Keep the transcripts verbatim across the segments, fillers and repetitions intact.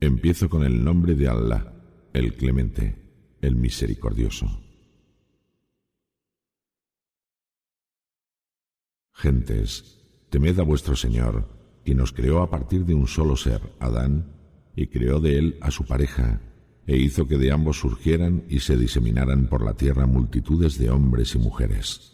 Empiezo con el nombre de Allah, el Clemente, el Misericordioso. Gentes, temed a vuestro Señor, quien os creó a partir de un solo ser, Adán, y creó de él a su pareja, e hizo que de ambos surgieran y se diseminaran por la tierra multitudes de hombres y mujeres.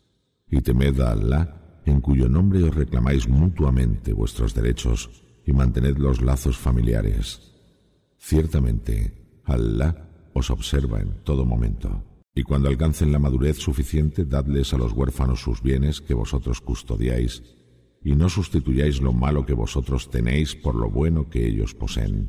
Y temed a Allah, en cuyo nombre os reclamáis mutuamente vuestros derechos, y mantened los lazos familiares. Ciertamente, Allah os observa en todo momento. Y cuando alcancen la madurez suficiente, dadles a los huérfanos sus bienes que vosotros custodiáis, y no sustituyáis lo malo que vosotros tenéis por lo bueno que ellos poseen.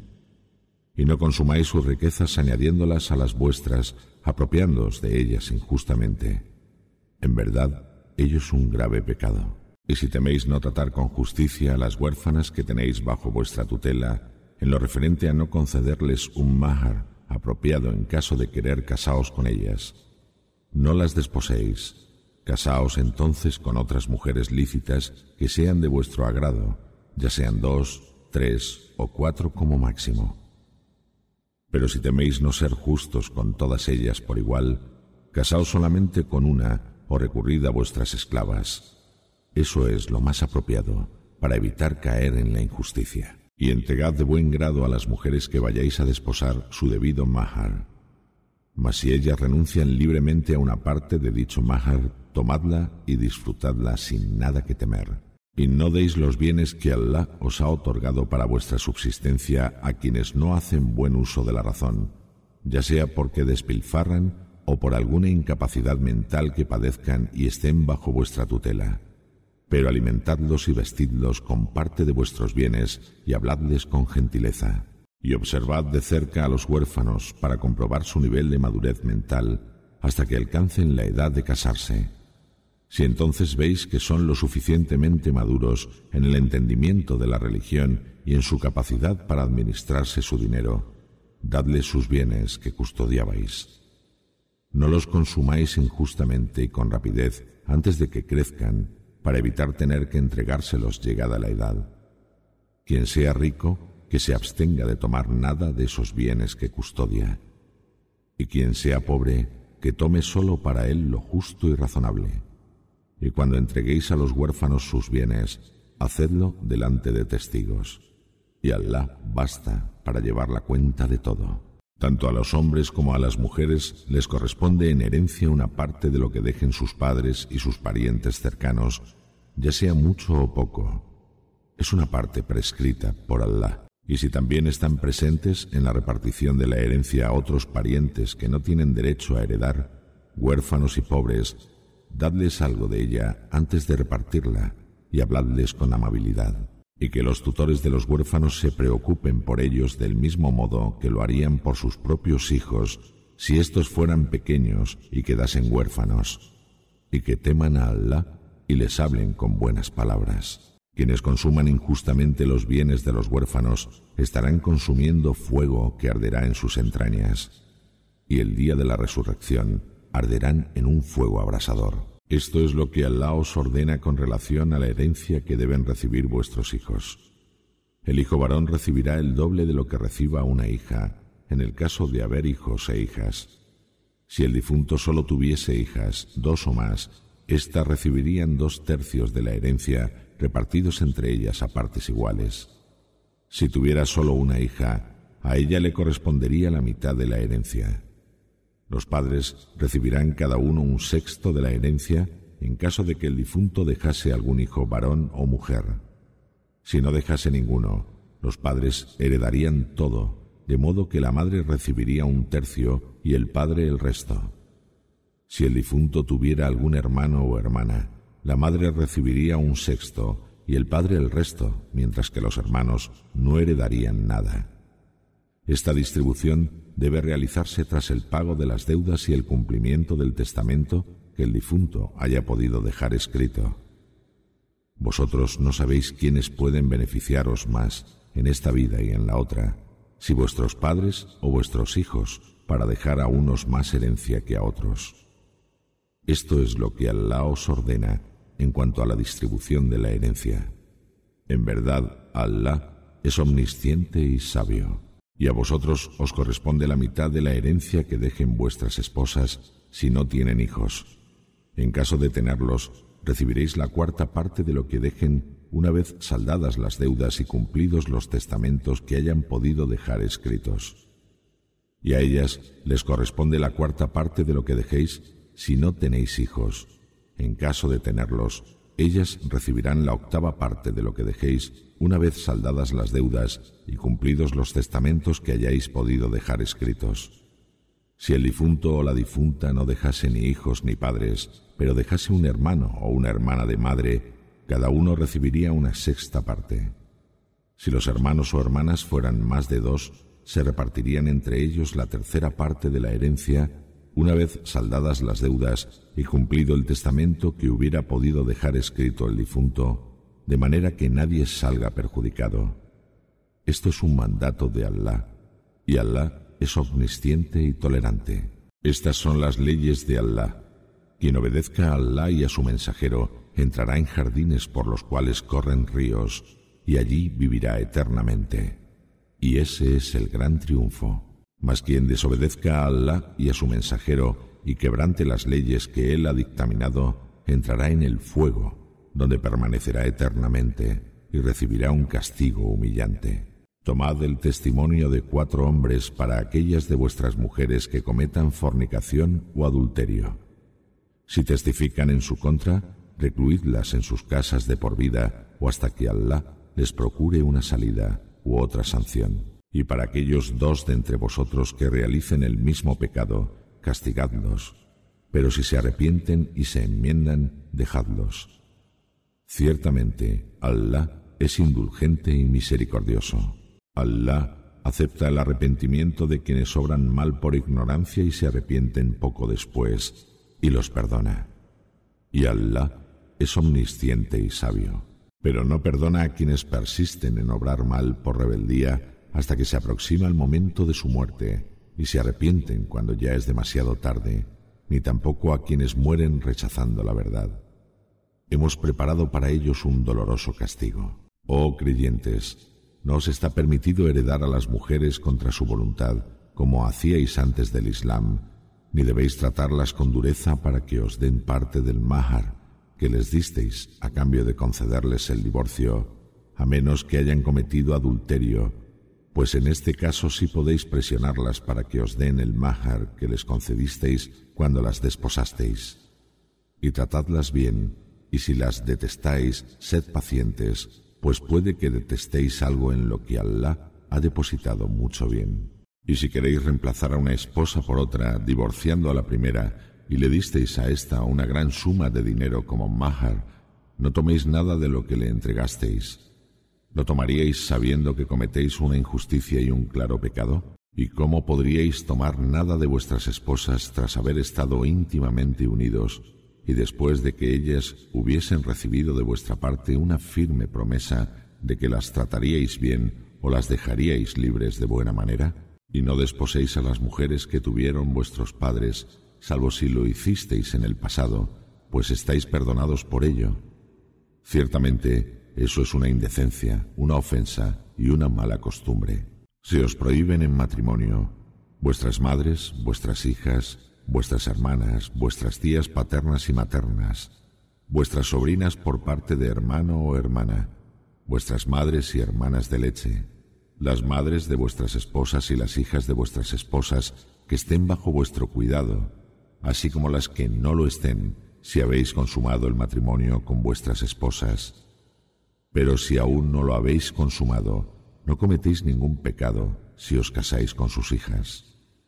Y no consumáis sus riquezas añadiéndolas a las vuestras, apropiándoos de ellas injustamente. En verdad, ello es un grave pecado. Y si teméis no tratar con justicia a las huérfanas que tenéis bajo vuestra tutela, en lo referente a no concederles un mahar apropiado en caso de querer casaos con ellas, no las desposéis. Casaos entonces con otras mujeres lícitas que sean de vuestro agrado, ya sean dos, tres o cuatro como máximo. Pero si teméis no ser justos con todas ellas por igual, casaos solamente con una o recurrid a vuestras esclavas. Eso es lo más apropiado para evitar caer en la injusticia. Y entregad de buen grado a las mujeres que vayáis a desposar su debido mahar. Mas si ellas renuncian libremente a una parte de dicho mahar, tomadla y disfrutadla sin nada que temer. Y no deis los bienes que Allah os ha otorgado para vuestra subsistencia a quienes no hacen buen uso de la razón, ya sea porque despilfarran o por alguna incapacidad mental que padezcan y estén bajo vuestra tutela. Pero alimentadlos y vestidlos con parte de vuestros bienes y habladles con gentileza. Y observad de cerca a los huérfanos para comprobar su nivel de madurez mental hasta que alcancen la edad de casarse. Si entonces veis que son lo suficientemente maduros en el entendimiento de la religión y en su capacidad para administrarse su dinero, dadles sus bienes que custodiabais. No los consumáis injustamente y con rapidez antes de que crezcan, para evitar tener que entregárselos llegada la edad. Quien sea rico, que se abstenga de tomar nada de esos bienes que custodia. Y quien sea pobre, que tome solo para él lo justo y razonable. Y cuando entreguéis a los huérfanos sus bienes, hacedlo delante de testigos. Y Allah basta para llevar la cuenta de todo. Tanto a los hombres como a las mujeres les corresponde en herencia una parte de lo que dejen sus padres y sus parientes cercanos, ya sea mucho o poco. Es una parte prescrita por Allah. Y si también están presentes en la repartición de la herencia a otros parientes que no tienen derecho a heredar, huérfanos y pobres, dadles algo de ella antes de repartirla y habladles con amabilidad. Y que los tutores de los huérfanos se preocupen por ellos del mismo modo que lo harían por sus propios hijos si éstos fueran pequeños y quedasen huérfanos, y que teman a Allah y les hablen con buenas palabras. Quienes consuman injustamente los bienes de los huérfanos estarán consumiendo fuego que arderá en sus entrañas, y el día de la resurrección arderán en un fuego abrasador. Esto es lo que Allah os ordena con relación a la herencia que deben recibir vuestros hijos. El hijo varón recibirá el doble de lo que reciba una hija, en el caso de haber hijos e hijas. Si el difunto solo tuviese hijas, dos o más, éstas recibirían dos tercios de la herencia repartidos entre ellas a partes iguales. Si tuviera solo una hija, a ella le correspondería la mitad de la herencia. Los padres recibirán cada uno un sexto de la herencia en caso de que el difunto dejase algún hijo varón o mujer. Si no dejase ninguno, los padres heredarían todo, de modo que la madre recibiría un tercio y el padre el resto. Si el difunto tuviera algún hermano o hermana, la madre recibiría un sexto y el padre el resto, mientras que los hermanos no heredarían nada. Esta distribución debe realizarse tras el pago de las deudas y el cumplimiento del testamento que el difunto haya podido dejar escrito. Vosotros no sabéis quiénes pueden beneficiaros más en esta vida y en la otra, si vuestros padres o vuestros hijos, para dejar a unos más herencia que a otros. Esto es lo que Allah os ordena en cuanto a la distribución de la herencia. En verdad, Allah es omnisciente y sabio. Y a vosotros os corresponde la mitad de la herencia que dejen vuestras esposas si no tienen hijos. En caso de tenerlos, recibiréis la cuarta parte de lo que dejen una vez saldadas las deudas y cumplidos los testamentos que hayan podido dejar escritos. Y a ellas les corresponde la cuarta parte de lo que dejéis si no tenéis hijos. En caso de tenerlos, ellas recibirán la octava parte de lo que dejéis una vez saldadas las deudas y cumplidos los testamentos que hayáis podido dejar escritos. Si el difunto o la difunta no dejase ni hijos ni padres, pero dejase un hermano o una hermana de madre, cada uno recibiría una sexta parte. Si los hermanos o hermanas fueran más de dos, se repartirían entre ellos la tercera parte de la herencia una vez saldadas las deudas y cumplido el testamento que hubiera podido dejar escrito el difunto, de manera que nadie salga perjudicado. Esto es un mandato de Alá, y Alá es omnisciente y tolerante. Estas son las leyes de Alá. Quien obedezca a Alá y a su mensajero entrará en jardines por los cuales corren ríos, y allí vivirá eternamente. Y ese es el gran triunfo. Mas quien desobedezca a Alá y a su mensajero y quebrante las leyes que Él ha dictaminado, entrará en el fuego, donde permanecerá eternamente y recibirá un castigo humillante. Tomad el testimonio de cuatro hombres para aquellas de vuestras mujeres que cometan fornicación o adulterio. Si testifican en su contra, recluidlas en sus casas de por vida o hasta que Alá les procure una salida u otra sanción. Y para aquellos dos de entre vosotros que realicen el mismo pecado, castigadlos, pero si se arrepienten y se enmiendan, dejadlos. Ciertamente, Alá es indulgente y misericordioso. Alá acepta el arrepentimiento de quienes obran mal por ignorancia y se arrepienten poco después, y los perdona. Y Alá es omnisciente y sabio, pero no perdona a quienes persisten en obrar mal por rebeldía hasta que se aproxima el momento de su muerte y se arrepienten cuando ya es demasiado tarde, ni tampoco a quienes mueren rechazando la verdad. Hemos preparado para ellos un doloroso castigo. Oh creyentes, no os está permitido heredar a las mujeres contra su voluntad, como hacíais antes del Islam, ni debéis tratarlas con dureza para que os den parte del mahar que les disteis a cambio de concederles el divorcio, a menos que hayan cometido adulterio, pues en este caso sí podéis presionarlas para que os den el mahar que les concedisteis cuando las desposasteis. Y tratadlas bien, y si las detestáis, sed pacientes, pues puede que detestéis algo en lo que Alá ha depositado mucho bien. Y si queréis reemplazar a una esposa por otra, divorciando a la primera, y le disteis a ésta una gran suma de dinero como mahar, no toméis nada de lo que le entregasteis. ¿Lo tomaríais sabiendo que cometéis una injusticia y un claro pecado? ¿Y cómo podríais tomar nada de vuestras esposas tras haber estado íntimamente unidos y después de que ellas hubiesen recibido de vuestra parte una firme promesa de que las trataríais bien o las dejaríais libres de buena manera? Y no desposéis a las mujeres que tuvieron vuestros padres, salvo si lo hicisteis en el pasado, pues estáis perdonados por ello. Ciertamente, eso es una indecencia, una ofensa y una mala costumbre. Se os prohíben en matrimonio vuestras madres, vuestras hijas, vuestras hermanas, vuestras tías paternas y maternas, vuestras sobrinas por parte de hermano o hermana, vuestras madres y hermanas de leche, las madres de vuestras esposas y las hijas de vuestras esposas que estén bajo vuestro cuidado, así como las que no lo estén si habéis consumado el matrimonio con vuestras esposas. Pero si aún no lo habéis consumado, no cometéis ningún pecado si os casáis con sus hijas.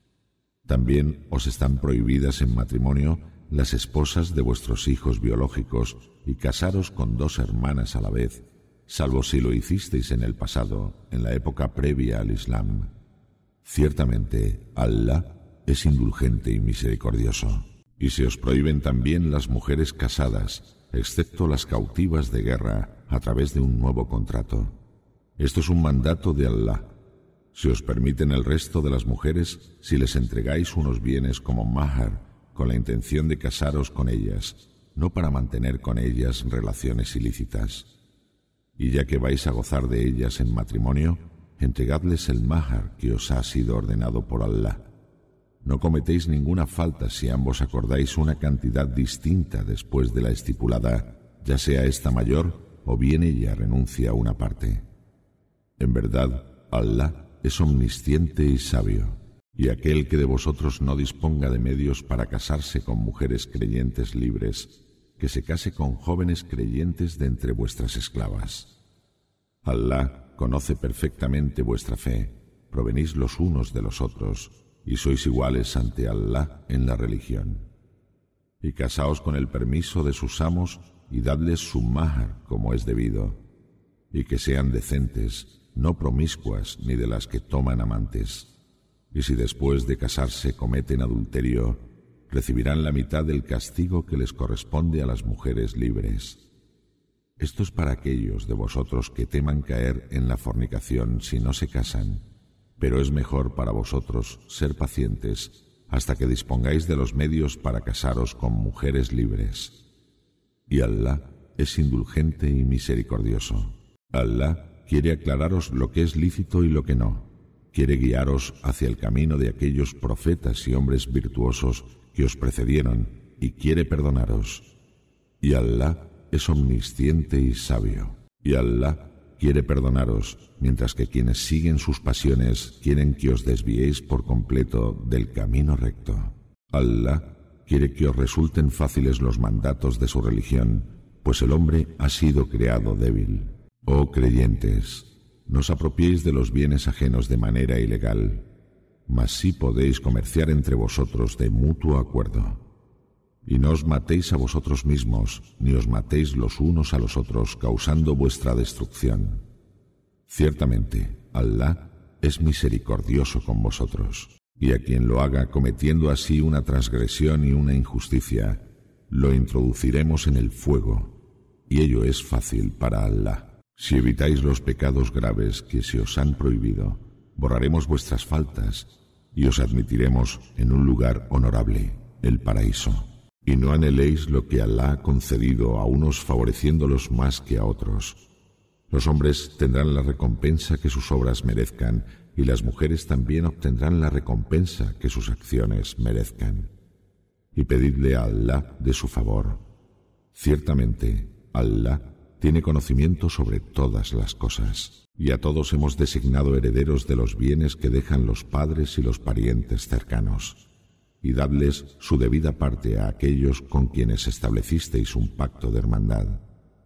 También os están prohibidas en matrimonio las esposas de vuestros hijos biológicos y casaros con dos hermanas a la vez, salvo si lo hicisteis en el pasado, en la época previa al Islam. Ciertamente, Alá es indulgente y misericordioso. Y se os prohíben también las mujeres casadas, excepto las cautivas de guerra, a través de un nuevo contrato. Esto es un mandato de Alá. Se os permiten el resto de las mujeres si les entregáis unos bienes como mahar, con la intención de casaros con ellas, no para mantener con ellas relaciones ilícitas. Y ya que vais a gozar de ellas en matrimonio, entregadles el mahar que os ha sido ordenado por Allah. No cometéis ninguna falta si ambos acordáis una cantidad distinta después de la estipulada, ya sea esta mayor o bien ella renuncia a una parte. En verdad, Allah es omnisciente y sabio, y aquel que de vosotros no disponga de medios para casarse con mujeres creyentes libres, que se case con jóvenes creyentes de entre vuestras esclavas. Allah conoce perfectamente vuestra fe, provenís los unos de los otros, y sois iguales ante Allah en la religión. Y casaos con el permiso de sus amos y dadles su mahar como es debido, y que sean decentes, no promiscuas ni de las que toman amantes. Y si después de casarse cometen adulterio, recibirán la mitad del castigo que les corresponde a las mujeres libres. Esto es para aquellos de vosotros que teman caer en la fornicación si no se casan, pero es mejor para vosotros ser pacientes hasta que dispongáis de los medios para casaros con mujeres libres. Y Allah es indulgente y misericordioso. Allah quiere aclararos lo que es lícito y lo que no. Quiere guiaros hacia el camino de aquellos profetas y hombres virtuosos que os precedieron y quiere perdonaros. Y Allah es omnisciente y sabio. Y Allah quiere perdonaros, mientras que quienes siguen sus pasiones quieren que os desviéis por completo del camino recto. Allah quiere que os resulten fáciles los mandatos de su religión, pues el hombre ha sido creado débil. Oh creyentes, no os apropiéis de los bienes ajenos de manera ilegal, mas sí podéis comerciar entre vosotros de mutuo acuerdo. Y no os matéis a vosotros mismos, ni os matéis los unos a los otros, causando vuestra destrucción. Ciertamente, Allah es misericordioso con vosotros, y a quien lo haga cometiendo así una transgresión y una injusticia, lo introduciremos en el fuego, y ello es fácil para Allah. Si evitáis los pecados graves que se os han prohibido, borraremos vuestras faltas y os admitiremos en un lugar honorable, el paraíso. Y no anheléis lo que Allah ha concedido a unos favoreciéndolos más que a otros. Los hombres tendrán la recompensa que sus obras merezcan, y las mujeres también obtendrán la recompensa que sus acciones merezcan. Y pedidle a Allah de su favor. Ciertamente, Allah tiene conocimiento sobre todas las cosas, y a todos hemos designado herederos de los bienes que dejan los padres y los parientes cercanos, y dadles su debida parte a aquellos con quienes establecisteis un pacto de hermandad.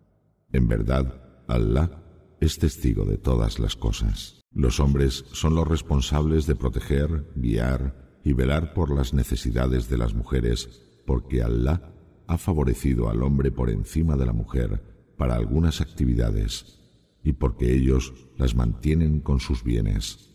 En verdad, Allah es testigo de todas las cosas. Los hombres son los responsables de proteger, guiar y velar por las necesidades de las mujeres, porque Allah ha favorecido al hombre por encima de la mujer para algunas actividades, y porque ellos las mantienen con sus bienes.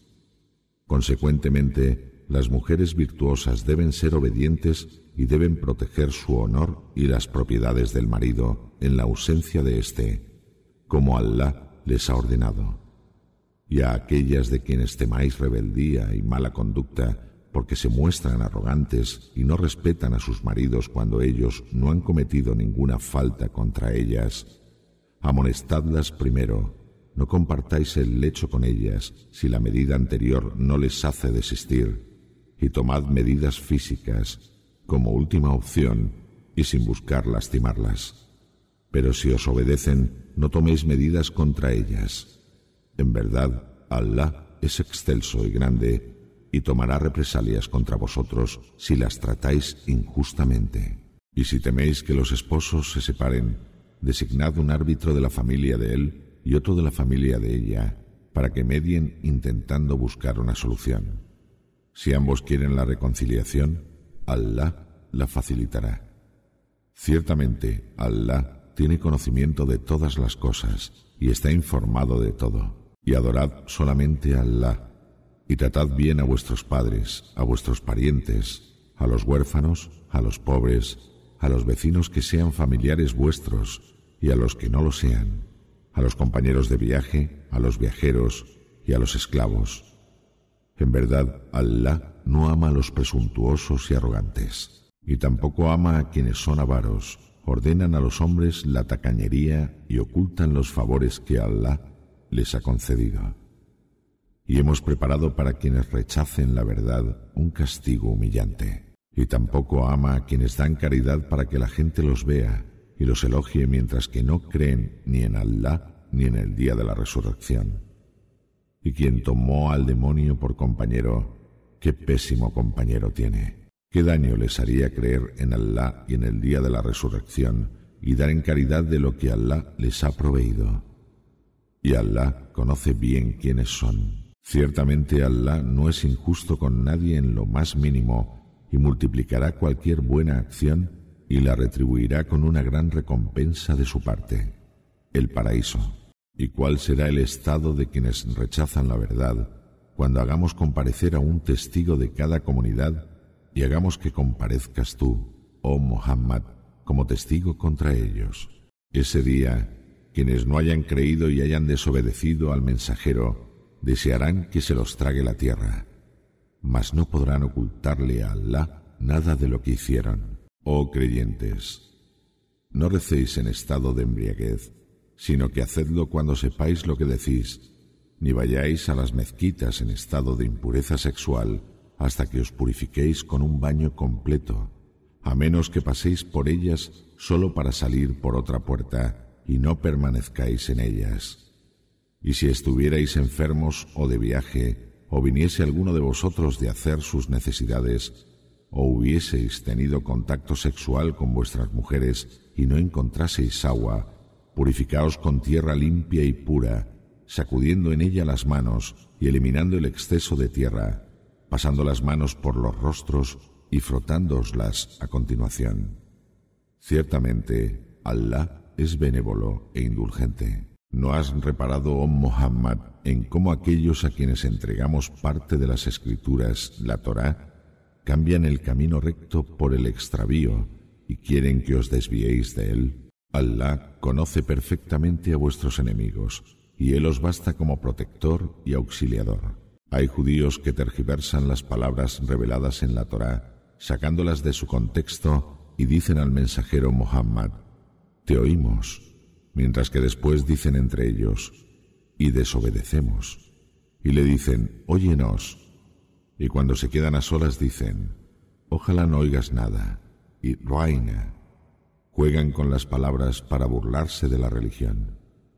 Consecuentemente, las mujeres virtuosas deben ser obedientes y deben proteger su honor y las propiedades del marido en la ausencia de éste, como Allah les ha ordenado. Y a aquellas de quienes temáis rebeldía y mala conducta, porque se muestran arrogantes y no respetan a sus maridos cuando ellos no han cometido ninguna falta contra ellas, amonestadlas primero, no compartáis el lecho con ellas si la medida anterior no les hace desistir, y tomad medidas físicas como última opción y sin buscar lastimarlas. Pero si os obedecen, no toméis medidas contra ellas. En verdad, Allah es excelso y grande, y tomará represalias contra vosotros si las tratáis injustamente. Y si teméis que los esposos se separen, designad un árbitro de la familia de él y otro de la familia de ella, para que medien intentando buscar una solución. Si ambos quieren la reconciliación, Allah la facilitará. Ciertamente, Allah tiene conocimiento de todas las cosas y está informado de todo. Y adorad solamente a Allah, y tratad bien a vuestros padres, a vuestros parientes, a los huérfanos, a los pobres, a los vecinos que sean familiares vuestros y a los que no lo sean, a los compañeros de viaje, a los viajeros y a los esclavos. En verdad, Allah no ama a los presuntuosos y arrogantes, y tampoco ama a quienes son avaros, ordenan a los hombres la tacañería y ocultan los favores que Allah les ha concedido. y hemos preparado para quienes rechacen la verdad un castigo humillante. Y tampoco ama a quienes dan caridad para que la gente los vea y los elogie, mientras que no creen ni en Allah ni en el día de la resurrección. Y quien tomó al demonio por compañero, qué pésimo compañero tiene. ¿Qué daño les haría creer en Allah y en el día de la resurrección y dar en caridad de lo que Allah les ha proveído? Y Allah conoce bien quiénes son. Ciertamente Allah no es injusto con nadie en lo más mínimo, y multiplicará cualquier buena acción y la retribuirá con una gran recompensa de su parte, el paraíso. ¿Y cuál será el estado de quienes rechazan la verdad cuando hagamos comparecer a un testigo de cada comunidad y hagamos que comparezcas tú, oh Muhammad, como testigo contra ellos? Ese día, quienes no hayan creído y hayan desobedecido al mensajero desearán que se los trague la tierra, mas no podrán ocultarle a Allah nada de lo que hicieron. Oh creyentes, no recéis en estado de embriaguez, sino que hacedlo cuando sepáis lo que decís, ni vayáis a las mezquitas en estado de impureza sexual hasta que os purifiquéis con un baño completo, a menos que paséis por ellas solo para salir por otra puerta y no permanezcáis en ellas. Y si estuvierais enfermos o de viaje, o viniese alguno de vosotros de hacer sus necesidades, o hubieseis tenido contacto sexual con vuestras mujeres y no encontraseis agua, purificaos con tierra limpia y pura, sacudiendo en ella las manos y eliminando el exceso de tierra, pasando las manos por los rostros y frotándooslas a continuación. Ciertamente, Allah es benévolo e indulgente. ¿No has reparado, oh Muhammad, en cómo aquellos a quienes entregamos parte de las Escrituras, la Torá, cambian el camino recto por el extravío y quieren que os desviéis de él? Allah conoce perfectamente a vuestros enemigos y Él os basta como protector y auxiliador. Hay judíos que tergiversan las palabras reveladas en la Torá, sacándolas de su contexto, y dicen al mensajero Muhammad: «Te oímos», mientras que después dicen entre ellos: «Y desobedecemos». Y le dicen: «Óyenos». Y cuando se quedan a solas dicen: «Ojalá no oigas nada». Y «Ruaina». Juegan con las palabras para burlarse de la religión.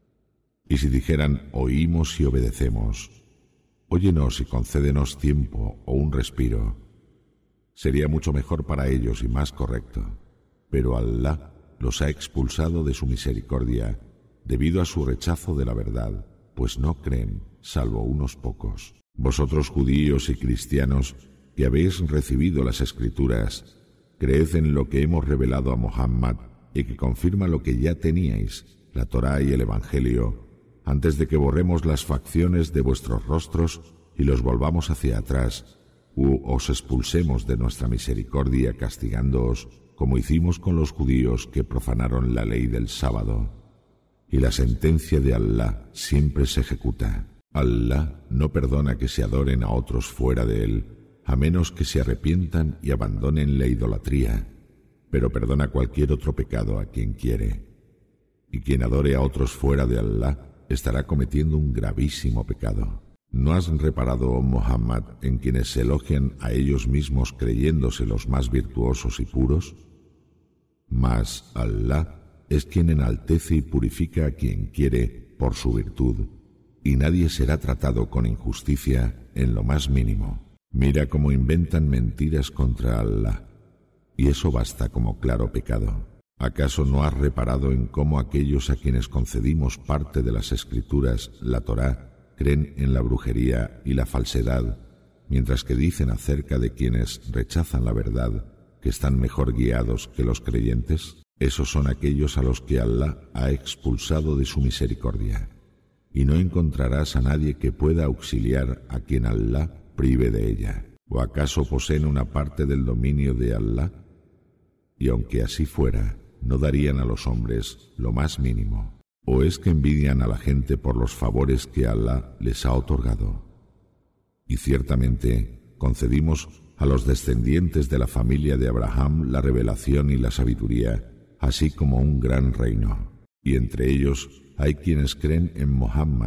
Y si dijeran: «Oímos y obedecemos», «Óyenos y concédenos tiempo o un respiro», sería mucho mejor para ellos y más correcto. Pero Allah los ha expulsado de su misericordia debido a su rechazo de la verdad, pues no creen, salvo unos pocos. Vosotros judíos y cristianos que habéis recibido las Escrituras, creed en lo que hemos revelado a Muhammad y que confirma lo que ya teníais, la Torá y el Evangelio, antes de que borremos las facciones de vuestros rostros y los volvamos hacia atrás, u os expulsemos de nuestra misericordia castigándoos, como hicimos con los judíos que profanaron la ley del sábado. Y la sentencia de Allah siempre se ejecuta. Allah no perdona que se adoren a otros fuera de Él, a menos que se arrepientan y abandonen la idolatría, pero perdona cualquier otro pecado a quien quiere. Y quien adore a otros fuera de Allah estará cometiendo un gravísimo pecado. ¿No has reparado, oh Muhammad, en quienes se elogian a ellos mismos creyéndose los más virtuosos y puros? Mas Allah es quien enaltece y purifica a quien quiere por su virtud, y nadie será tratado con injusticia en lo más mínimo. Mira cómo inventan mentiras contra Allah, y eso basta como claro pecado. ¿Acaso no has reparado en cómo aquellos a quienes concedimos parte de las Escrituras, la Torá, creen en la brujería y la falsedad, mientras que dicen acerca de quienes rechazan la verdad que están mejor guiados que los creyentes? Esos son aquellos a los que Allah ha expulsado de su misericordia, y no encontrarás a nadie que pueda auxiliar a quien Allah prive de ella. ¿O acaso poseen una parte del dominio de Allah? Y aunque así fuera, no darían a los hombres lo más mínimo. ¿O es que envidian a la gente por los favores que Allah les ha otorgado? Y ciertamente concedimos a los descendientes de la familia de Abraham la revelación y la sabiduría, así como un gran reino. Y entre ellos hay quienes creen en Muhammad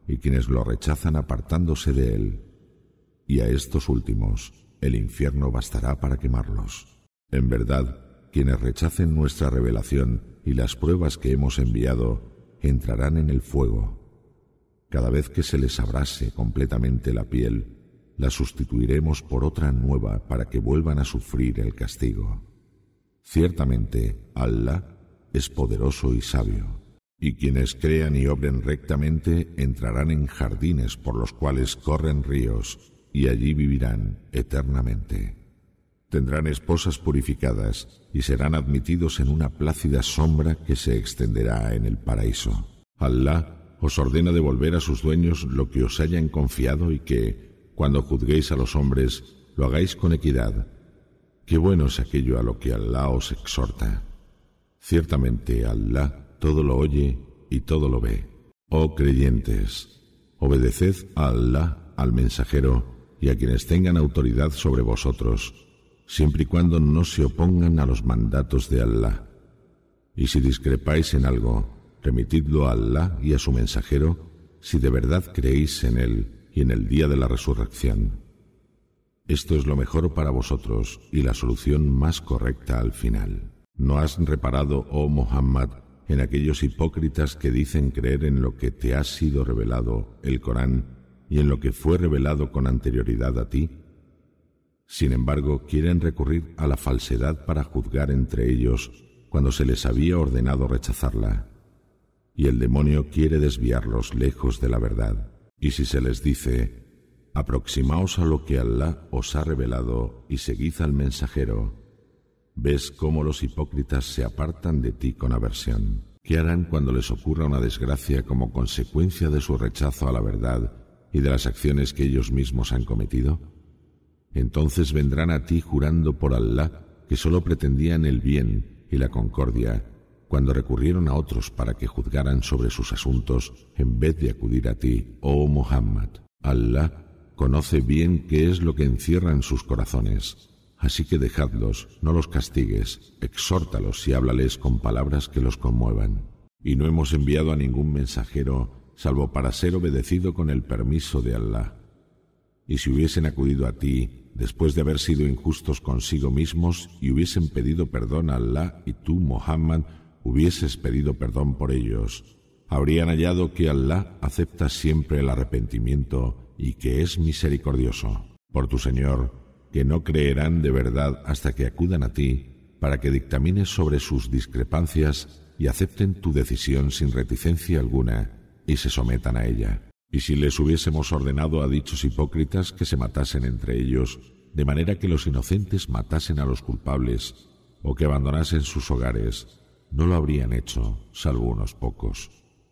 y quienes lo rechazan apartándose de él. Y a estos últimos el infierno bastará para quemarlos. En verdad, quienes rechacen nuestra revelación y las pruebas que hemos enviado entrarán en el fuego. Cada vez que se les abrase completamente la piel, la sustituiremos por otra nueva para que vuelvan a sufrir el castigo. Ciertamente, Allah es poderoso y sabio, y quienes crean y obren rectamente entrarán en jardines por los cuales corren ríos, y allí vivirán eternamente. Tendrán esposas purificadas y serán admitidos en una plácida sombra que se extenderá en el paraíso. Allah os ordena devolver a sus dueños lo que os hayan confiado y que, cuando juzguéis a los hombres, lo hagáis con equidad. Qué bueno es aquello a lo que Allah os exhorta. Ciertamente Allah todo lo oye y todo lo ve. Oh creyentes, obedeced a Allah, al mensajero y a quienes tengan autoridad sobre vosotros, siempre y cuando no se opongan a los mandatos de Allah. Y si discrepáis en algo, remitidlo a Allah y a su mensajero, si de verdad creéis en él y en el día de la resurrección. Esto es lo mejor para vosotros y la solución más correcta al final. ¿No has reparado, oh Muhammad, en aquellos hipócritas que dicen creer en lo que te ha sido revelado, el Corán, y en lo que fue revelado con anterioridad a ti? Sin embargo, quieren recurrir a la falsedad para juzgar entre ellos cuando se les había ordenado rechazarla. Y el demonio quiere desviarlos lejos de la verdad. Y si se les dice, aproximaos a lo que Allah os ha revelado y seguid al mensajero, ves cómo los hipócritas se apartan de ti con aversión. ¿Qué harán cuando les ocurra una desgracia como consecuencia de su rechazo a la verdad y de las acciones que ellos mismos han cometido? Entonces vendrán a ti jurando por Allah que solo pretendían el bien y la concordia, cuando recurrieron a otros para que juzgaran sobre sus asuntos en vez de acudir a ti, oh Muhammad. Allah conoce bien qué es lo que encierran sus corazones, así que dejadlos, no los castigues, exhórtalos y háblales con palabras que los conmuevan. Y no hemos enviado a ningún mensajero salvo para ser obedecido con el permiso de Allah. Y si hubiesen acudido a ti después de haber sido injustos consigo mismos y hubiesen pedido perdón a Allah y tú, Muhammad, hubieses pedido perdón por ellos, habrían hallado que Allah acepta siempre el arrepentimiento y que es misericordioso. Por tu Señor, que no creerán de verdad hasta que acudan a ti para que dictamines sobre sus discrepancias y acepten tu decisión sin reticencia alguna y se sometan a ella. Y si les hubiésemos ordenado a dichos hipócritas que se matasen entre ellos, de manera que los inocentes matasen a los culpables, o que abandonasen sus hogares, no lo habrían hecho, salvo unos pocos.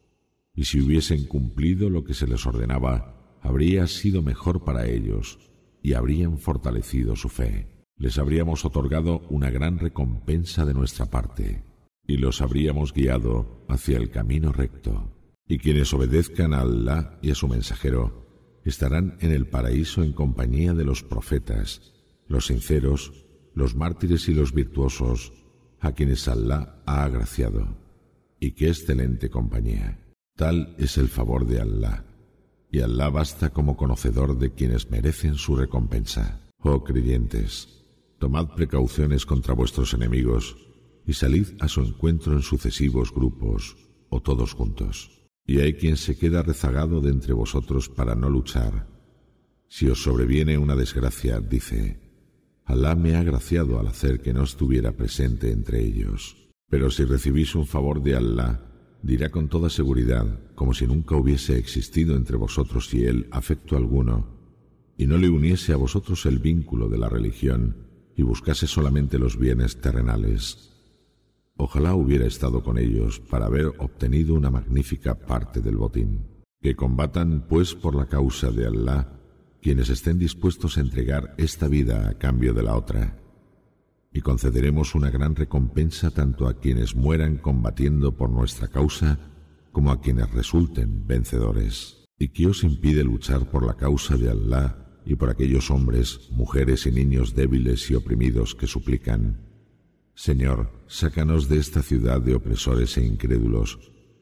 Y si hubiesen cumplido lo que se les ordenaba, habría sido mejor para ellos, y habrían fortalecido su fe. Les habríamos otorgado una gran recompensa de nuestra parte, y los habríamos guiado hacia el camino recto. Y quienes obedezcan a Allah y a su mensajero estarán en el paraíso en compañía de los profetas, los sinceros, los mártires y los virtuosos, a quienes Allah ha agraciado. Y qué excelente compañía. Tal es el favor de Allah, y Allah basta como conocedor de quienes merecen su recompensa. Oh creyentes, tomad precauciones contra vuestros enemigos y salid a su encuentro en sucesivos grupos o todos juntos. Y hay quien se queda rezagado de entre vosotros para no luchar. Si os sobreviene una desgracia, dice, Allah me ha agraciado al hacer que no estuviera presente entre ellos. Pero si recibís un favor de Allah, dirá con toda seguridad, como si nunca hubiese existido entre vosotros y él afecto alguno, y no le uniese a vosotros el vínculo de la religión, y buscase solamente los bienes terrenales. Ojalá hubiera estado con ellos para haber obtenido una magnífica parte del botín. Que combatan, pues, por la causa de Allah, quienes estén dispuestos a entregar esta vida a cambio de la otra. Y concederemos una gran recompensa tanto a quienes mueran combatiendo por nuestra causa, como a quienes resulten vencedores. ¿Y qué os impide luchar por la causa de Allah y por aquellos hombres, mujeres y niños débiles y oprimidos que suplican: Señor, sácanos de esta ciudad de opresores e incrédulos,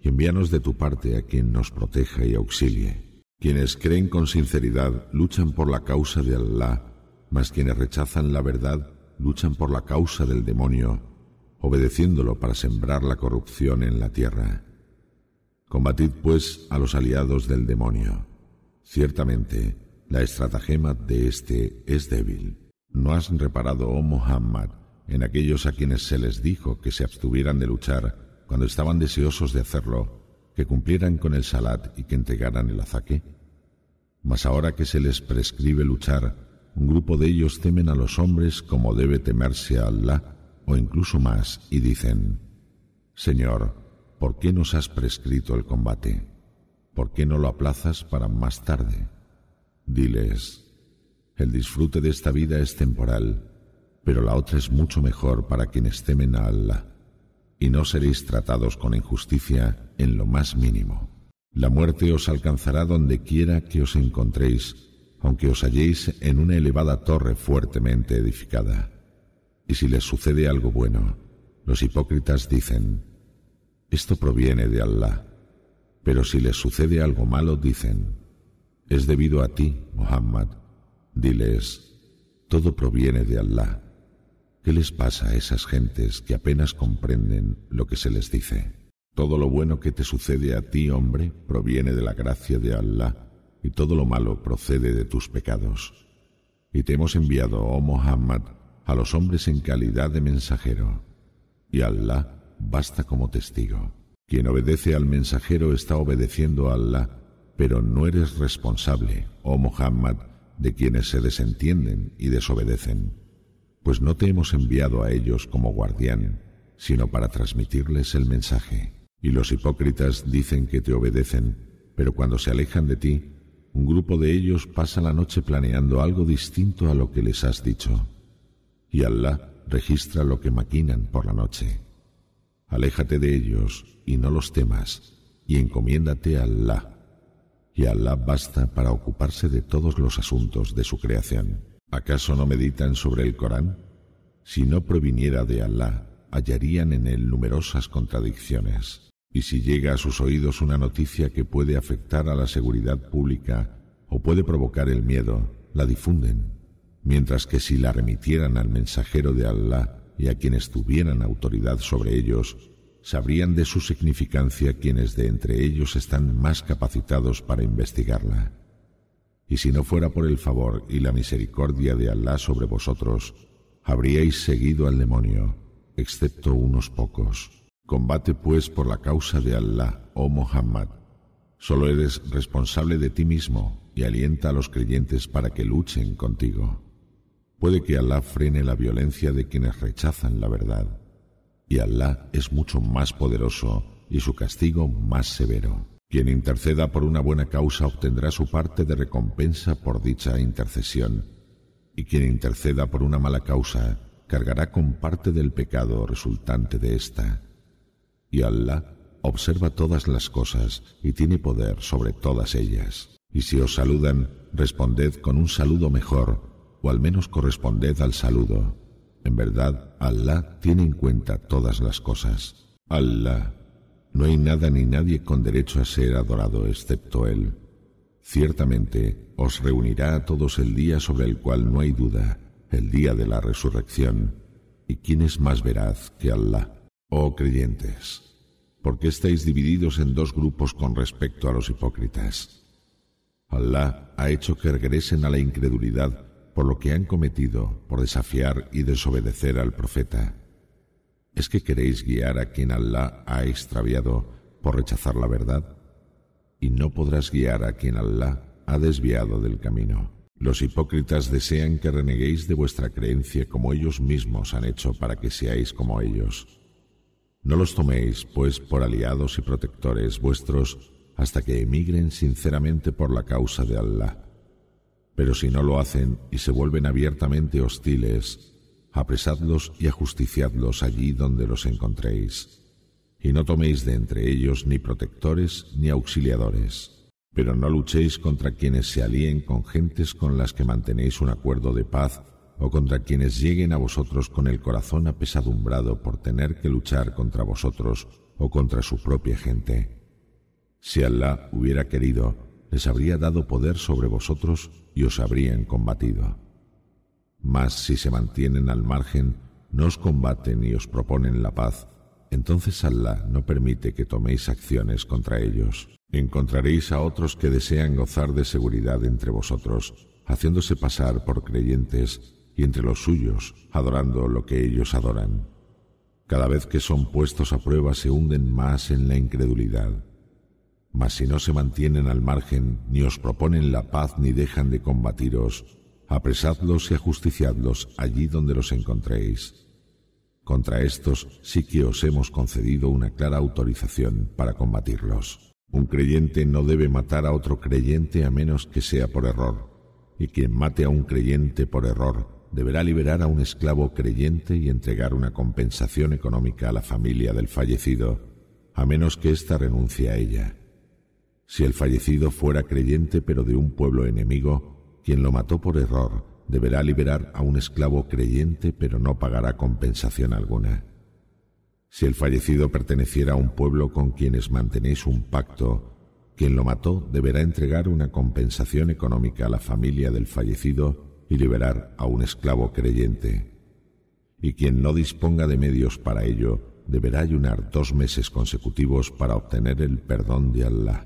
y envíanos de tu parte a quien nos proteja y auxilie. Quienes creen con sinceridad luchan por la causa de Alá, mas quienes rechazan la verdad luchan por la causa del demonio, obedeciéndolo para sembrar la corrupción en la tierra. Combatid, pues, a los aliados del demonio. Ciertamente, la estratagema de éste es débil. ¿No has reparado, oh Muhammad, en aquellos a quienes se les dijo que se abstuvieran de luchar cuando estaban deseosos de hacerlo, que cumplieran con el salat y que entregaran el azaque? Mas ahora que se les prescribe luchar, un grupo de ellos temen a los hombres como debe temerse a Allah, o incluso más, y dicen: Señor, ¿por qué nos has prescrito el combate? ¿Por qué no lo aplazas para más tarde? Diles: el disfrute de esta vida es temporal, pero la otra es mucho mejor para quienes temen a Allah, y no seréis tratados con injusticia en lo más mínimo. La muerte os alcanzará donde quiera que os encontréis, aunque os halléis en una elevada torre fuertemente edificada. Y si les sucede algo bueno, los hipócritas dicen: esto proviene de Allah. Pero si les sucede algo malo, dicen: es debido a ti, Muhammad. Diles: todo proviene de Allah. ¿Qué les pasa a esas gentes que apenas comprenden lo que se les dice? Todo lo bueno que te sucede a ti, hombre, proviene de la gracia de Allah, y todo lo malo procede de tus pecados. Y te hemos enviado, oh Muhammad, a los hombres en calidad de mensajero, y Allah basta como testigo. Quien obedece al mensajero está obedeciendo a Allah, pero no eres responsable, oh Muhammad, de quienes se desentienden y desobedecen, pues no te hemos enviado a ellos como guardián, sino para transmitirles el mensaje. Y los hipócritas dicen que te obedecen, pero cuando se alejan de ti, un grupo de ellos pasa la noche planeando algo distinto a lo que les has dicho, y Allah registra lo que maquinan por la noche. Aléjate de ellos y no los temas, y encomiéndate a Allah, y Allah basta para ocuparse de todos los asuntos de su creación. ¿Acaso no meditan sobre el Corán? Si no proviniera de Allah, hallarían en él numerosas contradicciones. Y si llega a sus oídos una noticia que puede afectar a la seguridad pública o puede provocar el miedo, la difunden, mientras que si la remitieran al mensajero de Allah y a quienes tuvieran autoridad sobre ellos, sabrían de su significancia quienes de entre ellos están más capacitados para investigarla. Y si no fuera por el favor y la misericordia de Allah sobre vosotros, habríais seguido al demonio, excepto unos pocos. Combate pues por la causa de Allah, oh Muhammad. Solo eres responsable de ti mismo y alienta a los creyentes para que luchen contigo. Puede que Allah frene la violencia de quienes rechazan la verdad, y Allah es mucho más poderoso y su castigo más severo. Quien interceda por una buena causa obtendrá su parte de recompensa por dicha intercesión, y quien interceda por una mala causa cargará con parte del pecado resultante de ésta. Y Allah observa todas las cosas y tiene poder sobre todas ellas. Y si os saludan, responded con un saludo mejor, o al menos corresponded al saludo. En verdad, Allah tiene en cuenta todas las cosas. Allah, no hay nada ni nadie con derecho a ser adorado excepto Él. Ciertamente os reunirá a todos el día sobre el cual no hay duda, el día de la resurrección. ¿Y quién es más veraz que Allah? Oh creyentes, ¿por qué estáis divididos en dos grupos con respecto a los hipócritas? Allah ha hecho que regresen a la incredulidad por lo que han cometido por desafiar y desobedecer al profeta. ¿Es que queréis guiar a quien Allah ha extraviado por rechazar la verdad? Y no podrás guiar a quien Allah ha desviado del camino. Los hipócritas desean que reneguéis de vuestra creencia como ellos mismos han hecho para que seáis como ellos. No los toméis, pues, por aliados y protectores vuestros hasta que emigren sinceramente por la causa de Allah. Pero si no lo hacen y se vuelven abiertamente hostiles, apresadlos y ajusticiadlos allí donde los encontréis. Y no toméis de entre ellos ni protectores ni auxiliadores. Pero no luchéis contra quienes se alíen con gentes con las que mantenéis un acuerdo de paz, o contra quienes lleguen a vosotros con el corazón apesadumbrado por tener que luchar contra vosotros o contra su propia gente. Si Alá hubiera querido, les habría dado poder sobre vosotros y os habrían combatido. Mas si se mantienen al margen, no os combaten y os proponen la paz, entonces Alá no permite que toméis acciones contra ellos. Encontraréis a otros que desean gozar de seguridad entre vosotros, haciéndose pasar por creyentes, y entre los suyos, adorando lo que ellos adoran. Cada vez que son puestos a prueba se hunden más en la incredulidad. Mas si no se mantienen al margen, ni os proponen la paz ni dejan de combatiros, apresadlos y ajusticiadlos allí donde los encontréis. Contra estos sí que os hemos concedido una clara autorización para combatirlos. Un creyente no debe matar a otro creyente a menos que sea por error, y quien mate a un creyente por error deberá liberar a un esclavo creyente y entregar una compensación económica a la familia del fallecido, a menos que ésta renuncie a ella. Si el fallecido fuera creyente pero de un pueblo enemigo, quien lo mató por error deberá liberar a un esclavo creyente pero no pagará compensación alguna. Si el fallecido perteneciera a un pueblo con quienes mantenéis un pacto, quien lo mató deberá entregar una compensación económica a la familia del fallecido y liberar a un esclavo creyente. Y quien no disponga de medios para ello deberá ayunar dos meses consecutivos para obtener el perdón de Alá.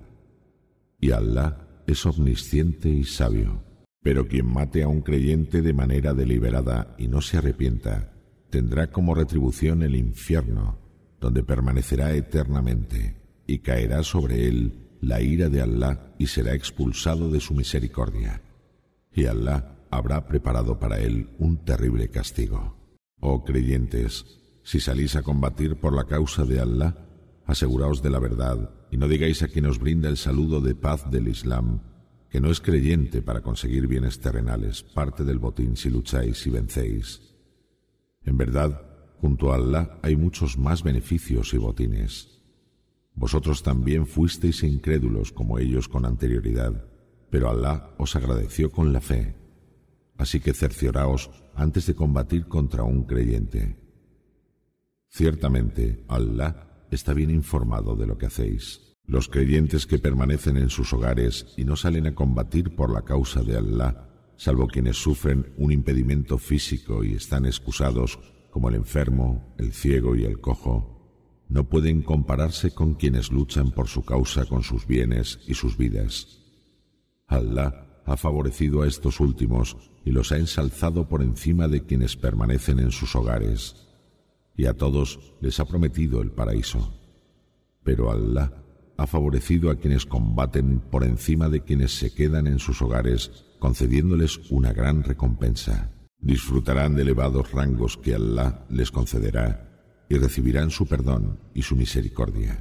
Y Alá es omnisciente y sabio. Pero quien mate a un creyente de manera deliberada y no se arrepienta, tendrá como retribución el infierno, donde permanecerá eternamente, y caerá sobre él la ira de Alá y será expulsado de su misericordia. Y Alá habrá preparado para él un terrible castigo. Oh creyentes, si salís a combatir por la causa de Alá, aseguraos de la verdad y no digáis a quien os brinda el saludo de paz del Islam, que no es creyente para conseguir bienes terrenales, parte del botín si lucháis y vencéis. En verdad, junto a Alá hay muchos más beneficios y botines. Vosotros también fuisteis incrédulos como ellos con anterioridad, pero Alá os agradeció con la fe. Así que cercioraos antes de combatir contra un creyente. Ciertamente, Alá está bien informado de lo que hacéis. Los creyentes que permanecen en sus hogares y no salen a combatir por la causa de Alá, salvo quienes sufren un impedimento físico y están excusados, como el enfermo, el ciego y el cojo, no pueden compararse con quienes luchan por su causa con sus bienes y sus vidas. Alá ha favorecido a estos últimos y los ha ensalzado por encima de quienes permanecen en sus hogares, y a todos les ha prometido el paraíso. Pero Alá ha favorecido a quienes combaten por encima de quienes se quedan en sus hogares, concediéndoles una gran recompensa. Disfrutarán de elevados rangos que Alá les concederá y recibirán su perdón y su misericordia.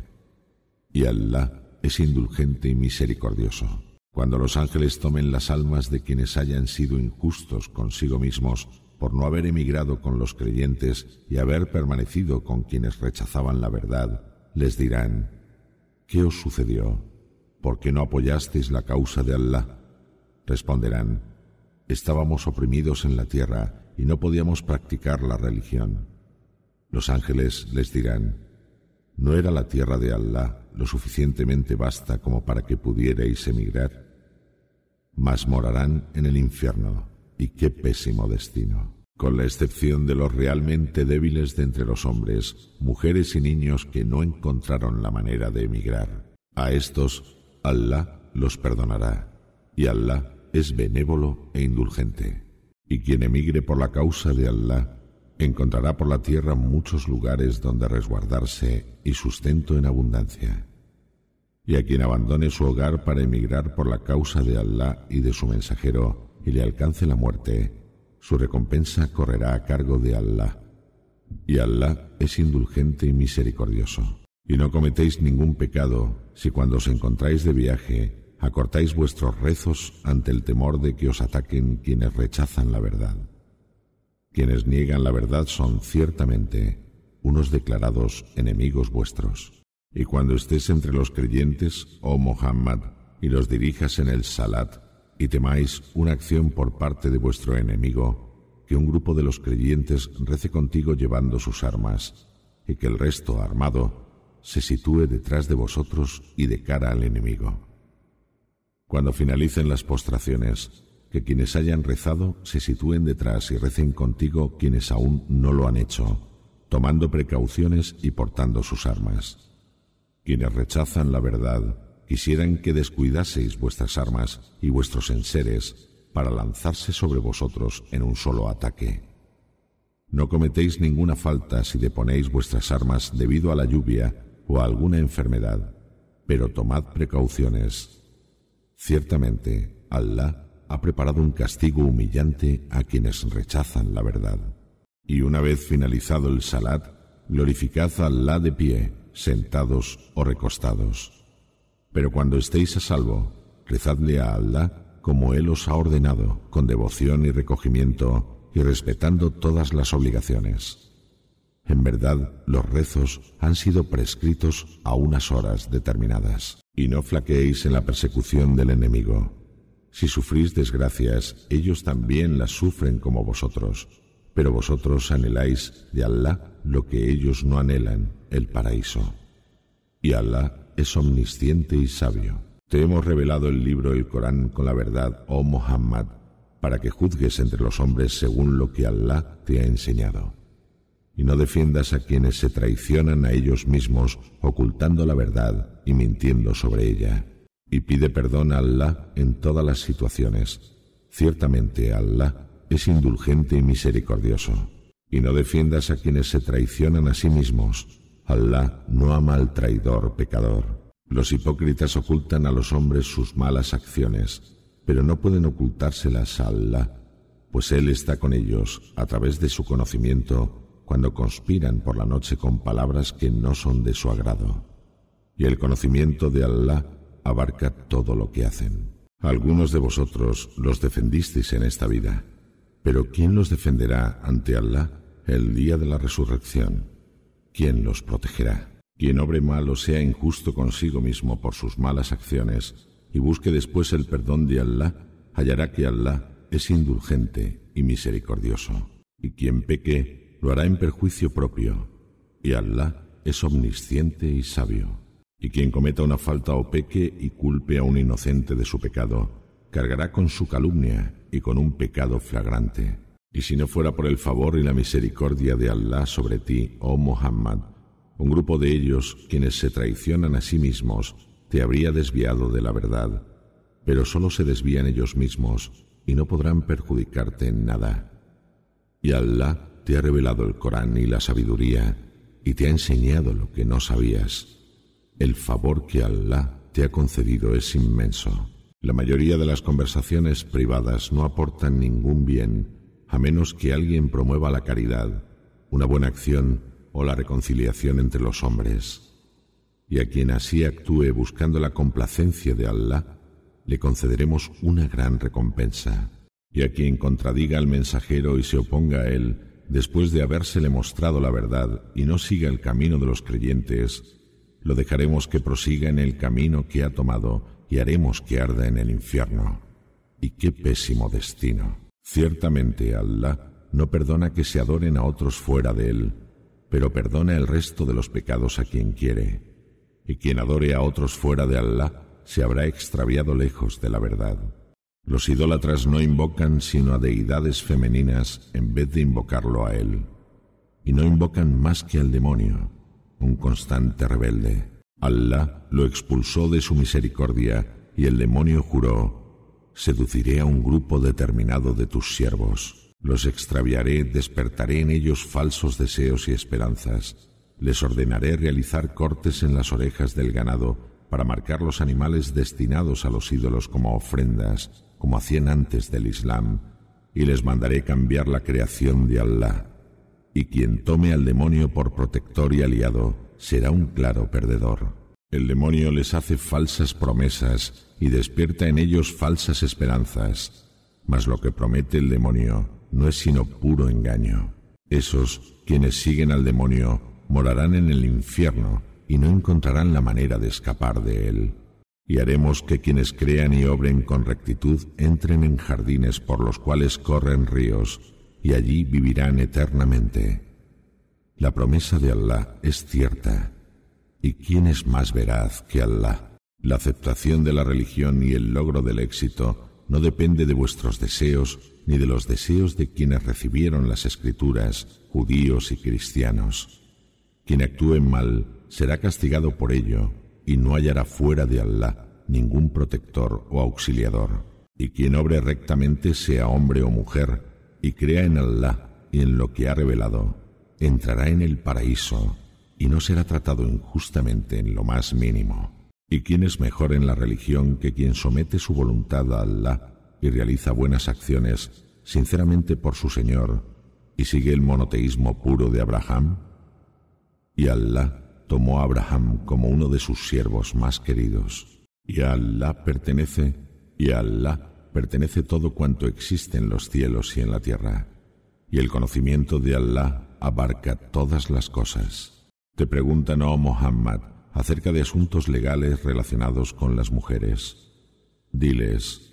Y Alá es indulgente y misericordioso. Cuando los ángeles tomen las almas de quienes hayan sido injustos consigo mismos por no haber emigrado con los creyentes y haber permanecido con quienes rechazaban la verdad, les dirán: ¿qué os sucedió? ¿Por qué no apoyasteis la causa de Alá? Responderán: estábamos oprimidos en la tierra y no podíamos practicar la religión. Los ángeles les dirán: ¿no era la tierra de Alá lo suficientemente vasta como para que pudierais emigrar? Mas morarán en el infierno, y qué pésimo destino. Con la excepción de los realmente débiles de entre los hombres, mujeres y niños que no encontraron la manera de emigrar. A estos, Alá los perdonará, y Alá es benévolo e indulgente. Y quien emigre por la causa de Alá, encontrará por la tierra muchos lugares donde resguardarse y sustento en abundancia. Y a quien abandone su hogar para emigrar por la causa de Alá y de su mensajero y le alcance la muerte, su recompensa correrá a cargo de Alá. Y Alá es indulgente y misericordioso. Y no cometéis ningún pecado si cuando os encontráis de viaje acortáis vuestros rezos ante el temor de que os ataquen quienes rechazan la verdad. Quienes niegan la verdad son ciertamente unos declarados enemigos vuestros. Y cuando estés entre los creyentes, oh Muhammad, y los dirijas en el salat, y temáis una acción por parte de vuestro enemigo, que un grupo de los creyentes rece contigo llevando sus armas, y que el resto, armado, se sitúe detrás de vosotros y de cara al enemigo. Cuando finalicen las postraciones, que quienes hayan rezado se sitúen detrás y recen contigo quienes aún no lo han hecho, tomando precauciones y portando sus armas. Quienes rechazan la verdad quisieran que descuidaseis vuestras armas y vuestros enseres para lanzarse sobre vosotros en un solo ataque. No cometéis ninguna falta si deponéis vuestras armas debido a la lluvia o a alguna enfermedad, pero tomad precauciones. Ciertamente, Allah ha preparado un castigo humillante a quienes rechazan la verdad. Y una vez finalizado el salat, glorificad a Allah de pie, sentados o recostados. Pero cuando estéis a salvo, rezadle a Allah como Él os ha ordenado, con devoción y recogimiento y respetando todas las obligaciones. En verdad, los rezos han sido prescritos a unas horas determinadas. Y no flaqueéis en la persecución del enemigo. Si sufrís desgracias, ellos también las sufren como vosotros, pero vosotros anheláis de Allah lo que ellos no anhelan, el paraíso. Y Allah es omnisciente y sabio. Te hemos revelado el libro, el Corán, con la verdad, oh Muhammad, para que juzgues entre los hombres según lo que Allah te ha enseñado. Y no defiendas a quienes se traicionan a ellos mismos, ocultando la verdad y mintiendo sobre ella. Y pide perdón a Allah en todas las situaciones. Ciertamente Allah es indulgente y misericordioso. Y no defiendas a quienes se traicionan a sí mismos. Allah no ama al traidor pecador. Los hipócritas ocultan a los hombres sus malas acciones, pero no pueden ocultárselas a Allah, pues Él está con ellos a través de su conocimiento cuando conspiran por la noche con palabras que no son de su agrado. Y el conocimiento de Allah abarca todo lo que hacen. Algunos de vosotros los defendisteis en esta vida, pero ¿quién los defenderá ante Allah el día de la resurrección? ¿Quién los protegerá? Quien obre mal o sea injusto consigo mismo por sus malas acciones y busque después el perdón de Allah, hallará que Allah es indulgente y misericordioso. Y quien peque lo hará en perjuicio propio, y Allah es omnisciente y sabio. Y quien cometa una falta o peque y culpe a un inocente de su pecado, cargará con su calumnia y con un pecado flagrante. Y si no fuera por el favor y la misericordia de Allah sobre ti, oh Muhammad, un grupo de ellos, quienes se traicionan a sí mismos, te habría desviado de la verdad, pero solo se desvían ellos mismos y no podrán perjudicarte en nada. Y Allah te ha revelado el Corán y la sabiduría, y te ha enseñado lo que no sabías. El favor que Allah te ha concedido es inmenso. La mayoría de las conversaciones privadas no aportan ningún bien, a menos que alguien promueva la caridad, una buena acción o la reconciliación entre los hombres. Y a quien así actúe buscando la complacencia de Allah, le concederemos una gran recompensa. Y a quien contradiga al mensajero y se oponga a él, después de habérsele mostrado la verdad y no siga el camino de los creyentes, lo dejaremos que prosiga en el camino que ha tomado y haremos que arda en el infierno. ¡Y qué pésimo destino! Ciertamente Allah no perdona que se adoren a otros fuera de Él, pero perdona el resto de los pecados a quien quiere. Y quien adore a otros fuera de Allah se habrá extraviado lejos de la verdad. Los idólatras no invocan sino a deidades femeninas en vez de invocarlo a Él, y no invocan más que al demonio, un constante rebelde. Allah lo expulsó de su misericordia y el demonio juró: seduciré a un grupo determinado de tus siervos, los extraviaré, despertaré en ellos falsos deseos y esperanzas, les ordenaré realizar cortes en las orejas del ganado para marcar los animales destinados a los ídolos como ofrendas, como hacían antes del Islam, y les mandaré cambiar la creación de Allah. Y quien tome al demonio por protector y aliado será un claro perdedor. El demonio les hace falsas promesas y despierta en ellos falsas esperanzas, mas lo que promete el demonio no es sino puro engaño. Esos, quienes siguen al demonio, morarán en el infierno y no encontrarán la manera de escapar de él. Y haremos que quienes crean y obren con rectitud entren en jardines por los cuales corren ríos, y allí vivirán eternamente. La promesa de Allah es cierta, ¿Y quién es más veraz que Alá? La aceptación de la religión y el logro del éxito no depende de vuestros deseos ni de los deseos de quienes recibieron las Escrituras, judíos y cristianos. Quien actúe mal será castigado por ello y no hallará fuera de Alá ningún protector o auxiliador. Y quien obre rectamente, sea hombre o mujer, y crea en Alá y en lo que ha revelado, entrará en el paraíso y no será tratado injustamente en lo más mínimo. ¿Y quién es mejor en la religión que quien somete su voluntad a Alá y realiza buenas acciones sinceramente por su Señor y sigue el monoteísmo puro de Abraham? Y Alá tomó a Abraham como uno de sus siervos más queridos. Y a Alá pertenece, y a Alá pertenece todo cuanto existe en los cielos y en la tierra. Y el conocimiento de Alá abarca todas las cosas. Te preguntan, oh Muhammad, acerca de asuntos legales relacionados con las mujeres. Diles,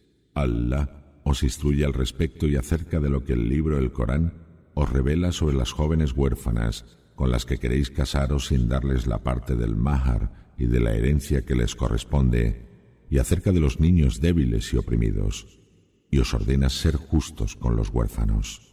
Alá os instruye al respecto y acerca de lo que el libro, el Corán, os revela sobre las jóvenes huérfanas con las que queréis casaros sin darles la parte del mahar y de la herencia que les corresponde, y acerca de los niños débiles y oprimidos, y os ordena ser justos con los huérfanos.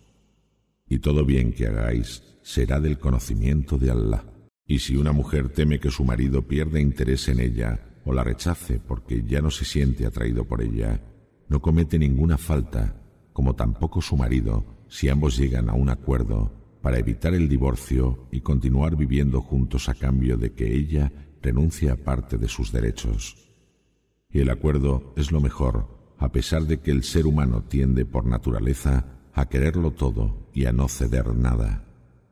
Y todo bien que hagáis será del conocimiento de Alá. Y si una mujer teme que su marido pierda interés en ella o la rechace porque ya no se siente atraído por ella, no comete ninguna falta, como tampoco su marido, si ambos llegan a un acuerdo para evitar el divorcio y continuar viviendo juntos a cambio de que ella renuncie a parte de sus derechos. Y el acuerdo es lo mejor, a pesar de que el ser humano tiende por naturaleza a quererlo todo y a no ceder nada.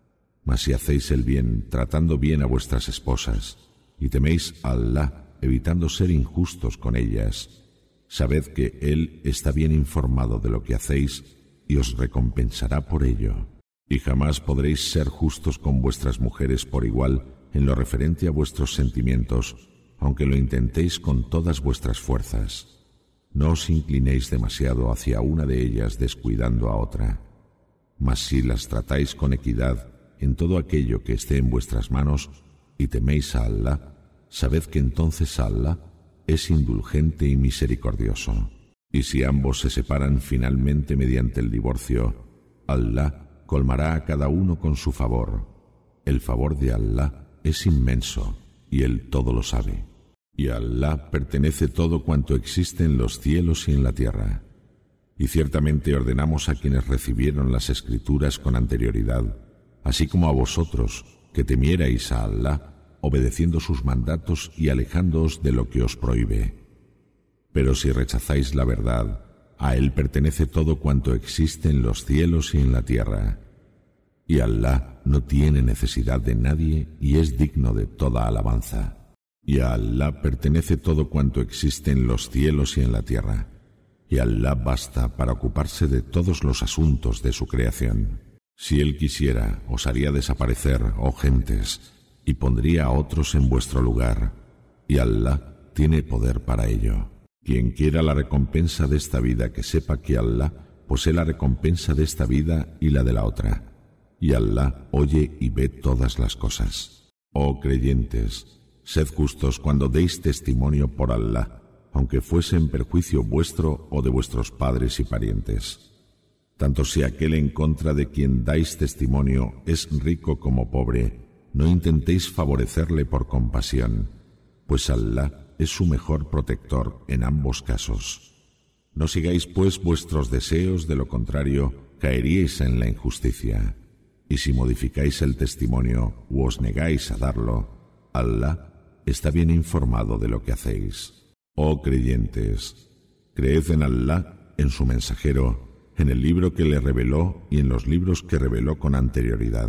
Mas si hacéis el bien tratando bien a vuestras esposas y teméis a Alá evitando ser injustos con ellas, sabed que Él está bien informado de lo que hacéis y os recompensará por ello. Y jamás podréis ser justos con vuestras mujeres por igual en lo referente a vuestros sentimientos, aunque lo intentéis con todas vuestras fuerzas. No os inclinéis demasiado hacia una de ellas descuidando a otra. Mas si las tratáis con equidad en todo aquello que esté en vuestras manos y teméis a Alá, sabed que entonces Alá es indulgente y misericordioso. Y si ambos se separan finalmente mediante el divorcio, Alá colmará a cada uno con su favor. El favor de Alá es inmenso y Él todo lo sabe. Y a Alá pertenece todo cuanto existe en los cielos y en la tierra. Y ciertamente ordenamos a quienes recibieron las Escrituras con anterioridad, así como a vosotros, que temierais a Alá, obedeciendo sus mandatos y alejándoos de lo que os prohíbe. Pero si rechazáis la verdad, a Él pertenece todo cuanto existe en los cielos y en la tierra. Y Alá no tiene necesidad de nadie y es digno de toda alabanza. Y a Alá pertenece todo cuanto existe en los cielos y en la tierra. Y Alá basta para ocuparse de todos los asuntos de su creación. Si Él quisiera, os haría desaparecer, oh gentes, y pondría a otros en vuestro lugar. Y Alá tiene poder para ello. Quien quiera la recompensa de esta vida, que sepa que Alá posee la recompensa de esta vida y la de la otra. Y Alá oye y ve todas las cosas. Oh creyentes, sed justos cuando deis testimonio por Alá, aunque fuese en perjuicio vuestro o de vuestros padres y parientes. Tanto si aquel en contra de quien dais testimonio es rico como pobre, no intentéis favorecerle por compasión, pues Alá es su mejor protector en ambos casos. No sigáis pues vuestros deseos, de lo contrario caeríais en la injusticia. Y si modificáis el testimonio u os negáis a darlo, Alá está bien informado de lo que hacéis. Oh creyentes, creed en Alá, en su mensajero, en el libro que le reveló y en los libros que reveló con anterioridad.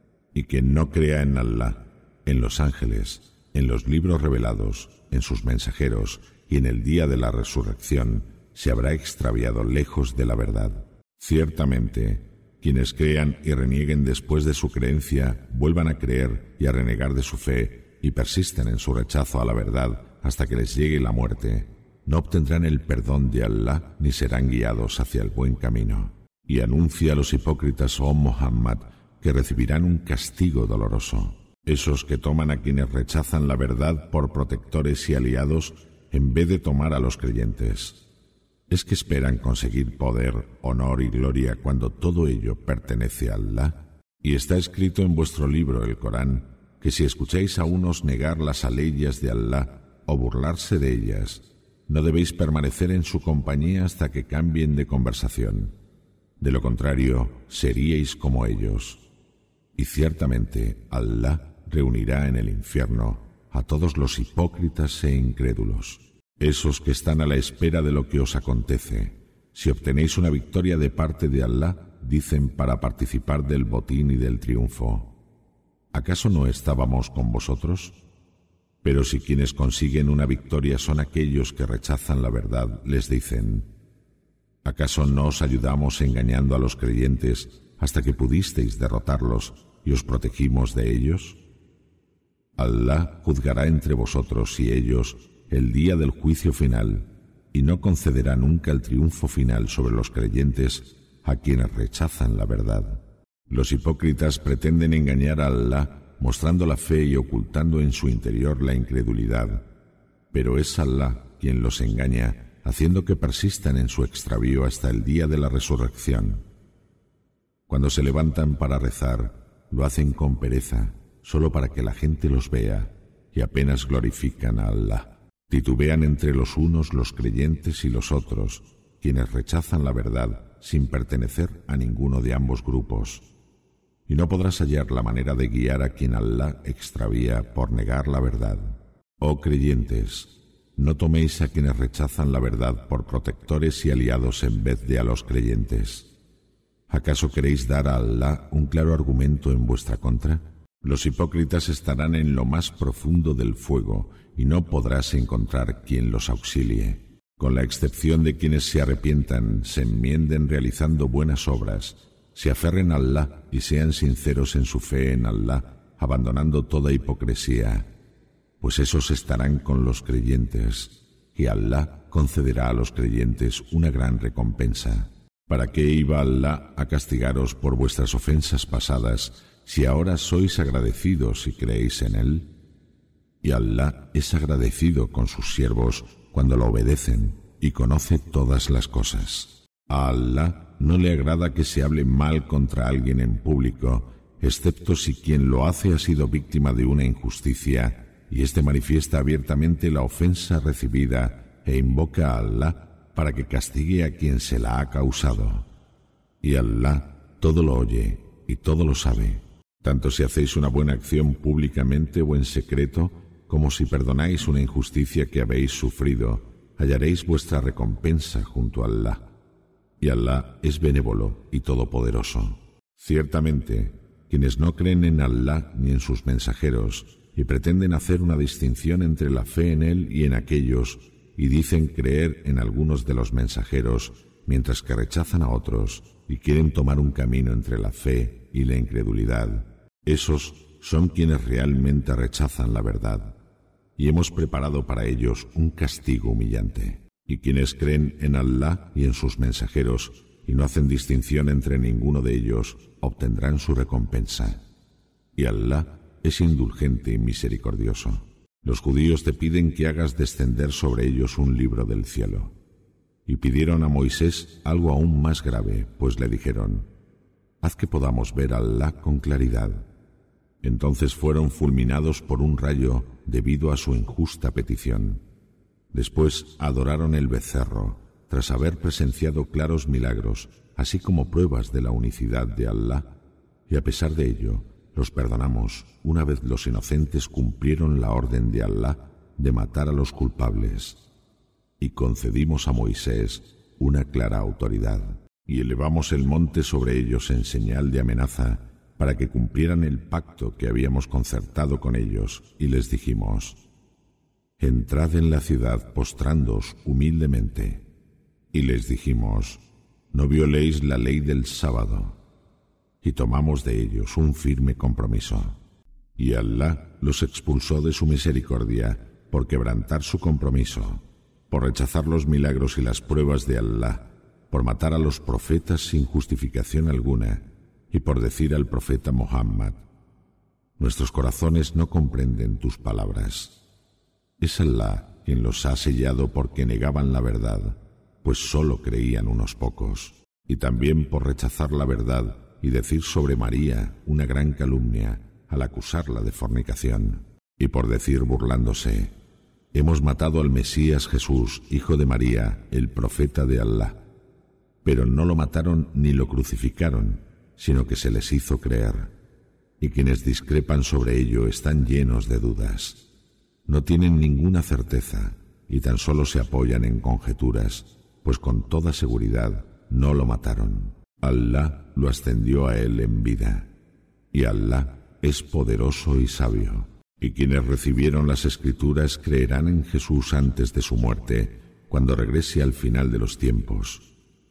Y quien no crea en Alá, en los ángeles, en los libros revelados, en sus mensajeros y en el día de la resurrección, se habrá extraviado lejos de la verdad. Ciertamente, quienes crean y renieguen después de su creencia, vuelvan a creer y a renegar de su fe y persisten en su rechazo a la verdad hasta que les llegue la muerte, no obtendrán el perdón de Alá ni serán guiados hacia el buen camino. Y anuncia a los hipócritas, oh Muhammad, que recibirán un castigo doloroso. esos que toman a quienes rechazan la verdad por protectores y aliados en vez de tomar a los creyentes. ¿Es que esperan conseguir poder, honor y gloria cuando todo ello pertenece a Allah? Y está escrito en vuestro libro, el Corán, que si escucháis a unos negar las aleyas de Allah o burlarse de ellas, no debéis permanecer en su compañía hasta que cambien de conversación. De lo contrario, seríais como ellos. Y ciertamente Allah reunirá en el infierno a todos los hipócritas e incrédulos, esos que están a la espera de lo que os acontece. Si obtenéis una victoria de parte de Allah, dicen para participar del botín y del triunfo. ¿Acaso no estábamos con vosotros? Pero si quienes consiguen una victoria son aquellos que rechazan la verdad, les dicen: ¿acaso no os ayudamos engañando a los creyentes hasta que pudisteis derrotarlos y os protegimos de ellos? Allah juzgará entre vosotros y ellos el día del juicio final, y no concederá nunca el triunfo final sobre los creyentes a quienes rechazan la verdad. Los hipócritas pretenden engañar a Allah mostrando la fe y ocultando en su interior la incredulidad, pero es Allah quien los engaña, haciendo que persistan en su extravío hasta el día de la resurrección. Cuando se levantan para rezar, lo hacen con pereza, solo para que la gente los vea, y apenas glorifican a Allah. Titubean entre los unos los creyentes y los otros, quienes rechazan la verdad sin pertenecer a ninguno de ambos grupos. Y no podrás hallar la manera de guiar a quien Allah extravía por negar la verdad. Oh creyentes, no toméis a quienes rechazan la verdad por protectores y aliados en vez de a los creyentes. ¿Acaso queréis dar a Allah un claro argumento en vuestra contra? Los hipócritas estarán en lo más profundo del fuego y no podrás encontrar quien los auxilie. Con la excepción de quienes se arrepientan, se enmienden realizando buenas obras, se aferren a Allah y sean sinceros en su fe en Allah, abandonando toda hipocresía, pues esos estarán con los creyentes, y Allah concederá a los creyentes una gran recompensa. ¿Para qué iba Allah a castigaros por vuestras ofensas pasadas, si ahora sois agradecidos y creéis en Él? Y Allah es agradecido con sus siervos cuando lo obedecen y conoce todas las cosas. A Allah no le agrada que se hable mal contra alguien en público, excepto si quien lo hace ha sido víctima de una injusticia y éste manifiesta abiertamente la ofensa recibida e invoca a Allah para que castigue a quien se la ha causado. Y Allah todo lo oye y todo lo sabe, tanto si hacéis una buena acción públicamente o en secreto, como si perdonáis una injusticia que habéis sufrido, hallaréis vuestra recompensa junto a Allah. Y Allah es benévolo y todopoderoso. Ciertamente, quienes no creen en Allah ni en sus mensajeros y pretenden hacer una distinción entre la fe en Él y en aquellos, y dicen creer en algunos de los mensajeros, mientras que rechazan a otros y quieren tomar un camino entre la fe y la incredulidad, esos son quienes realmente rechazan la verdad, y hemos preparado para ellos un castigo humillante. Y quienes creen en Allah y en sus mensajeros y no hacen distinción entre ninguno de ellos, obtendrán su recompensa. Y Allah es indulgente y misericordioso. Los judíos te piden que hagas descender sobre ellos un libro del cielo. Y pidieron a Moisés algo aún más grave, pues le dijeron: haz que podamos ver a Allah con claridad. Entonces fueron fulminados por un rayo debido a su injusta petición. Después adoraron el becerro, tras haber presenciado claros milagros, así como pruebas de la unicidad de Allah, y a pesar de ello, los perdonamos una vez los inocentes cumplieron la orden de Allah de matar a los culpables. Y concedimos a Moisés una clara autoridad, y elevamos el monte sobre ellos en señal de amenaza, para que cumplieran el pacto que habíamos concertado con ellos, y les dijimos: entrad en la ciudad postrándoos humildemente. Y les dijimos: no violéis la ley del sábado. Y tomamos de ellos un firme compromiso. Y Allah los expulsó de su misericordia por quebrantar su compromiso, por rechazar los milagros y las pruebas de Allah, por matar a los profetas sin justificación alguna, y por decir al profeta Muhammad: Nuestros corazones no comprenden tus palabras. Es Alá quien los ha sellado porque negaban la verdad, pues sólo creían unos pocos, y también por rechazar la verdad y decir sobre María una gran calumnia al acusarla de fornicación, y por decir burlándose: hemos matado al Mesías Jesús, hijo de María, el profeta de Alá. Pero no lo mataron ni lo crucificaron, sino que se les hizo creer. Y quienes discrepan sobre ello están llenos de dudas. No tienen ninguna certeza y tan solo se apoyan en conjeturas, pues con toda seguridad no lo mataron. Alá lo ascendió a él en vida, y Alá es poderoso y sabio. Y quienes recibieron las Escrituras creerán en Jesús antes de su muerte, cuando regrese al final de los tiempos.